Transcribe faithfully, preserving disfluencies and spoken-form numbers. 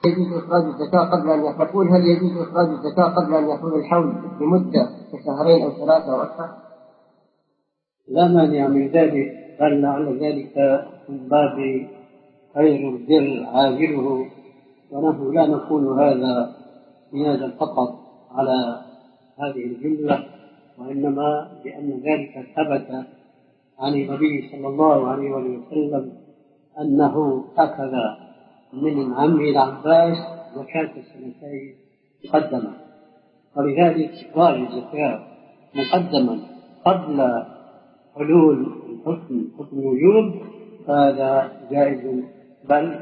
يجوز إخراج الزكاة قبل أن يقول هل يجوز إخراج الزكاة قبل أن يحول الحول بمدة كشهرين أو ثلاثة أو أكثر؟ لا مانع من ذلك، بل لعل ذلك من باب خير البر عاجله، ونحن لا نقول هذا قياسا فقط على هذه الجملة، وإنما لأن ذلك ثبت عن النبي صلى الله عليه وسلم أنه أخذ من عمه العباس زكاة السنتين مقدما، ولذلك إخراج الزكاة مقدما قبل حلول الحكم حكم الوجوب هذا جائز، بل